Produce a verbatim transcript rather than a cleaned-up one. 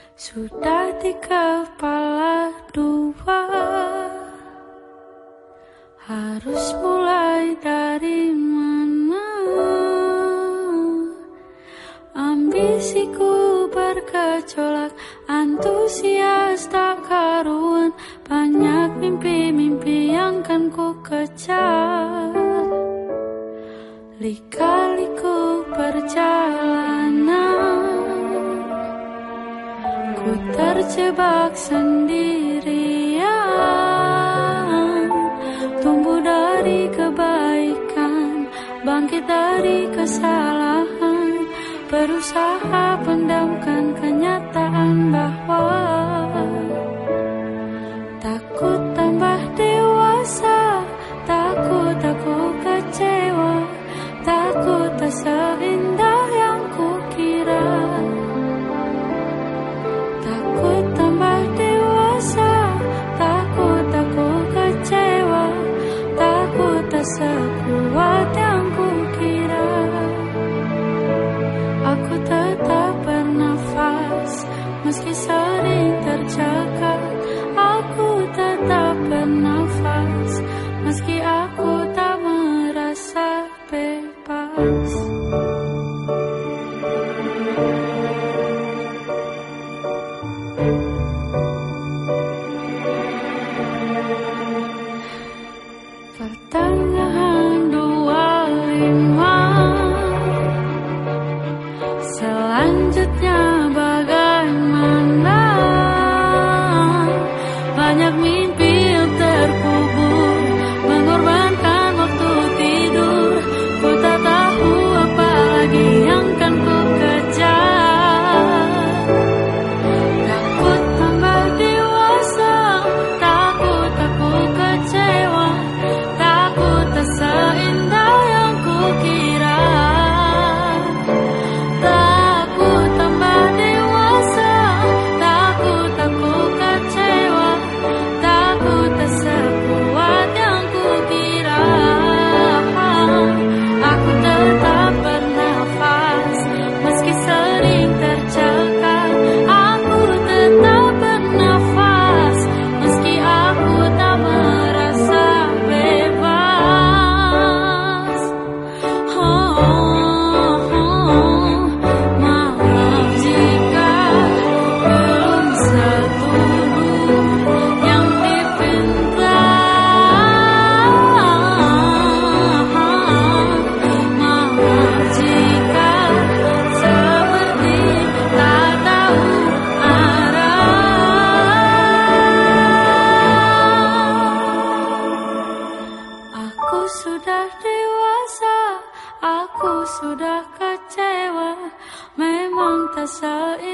Sudah di kepala dua, harus mulai dari mana? Ambisiku bergejolak, antusias tak karuan, banyak mimpi-mimpi yang kan ku kejar. Lika-liku perjalanan, ku terjebak sendirian. Tumbuh dari kebaikan, bangkit dari kesalahan, berusaha pendamkan kenyataan bahwa takut tambah dewasa, takut aku kecewa, takut tak seindah yang kukira. Takut tambah dewasa, takut aku kecewa, takut tak sekuat yang kukira. Aku tetap bernafas, meski sering terjaga. Aku tetap bernafas, meski aku tak merasa bebas. Pertengahan dua lima, selanjutnya bagaimana? Banyak mimpi yang terkubur, mengorbankan waktu tidur. Ku tak tahu apa lagi yang kan ku kejar. Takut tambah dewasa, takut aku kecewa, takut tak seindah yang kukira. Takut tambah dewasa, takut aku kecewa, takut tak sekuat yang kukira. Aku tetap bernafas, meski sering tercekat. Aku tetap bernafas, meski aku tak merasa bebas. Oh, oh, maaf jika belum setuju yang dipinta. Maaf jika seperti tak tahu arah. Aku sudah dewasa, aku sudah kecewa, memang tak seindah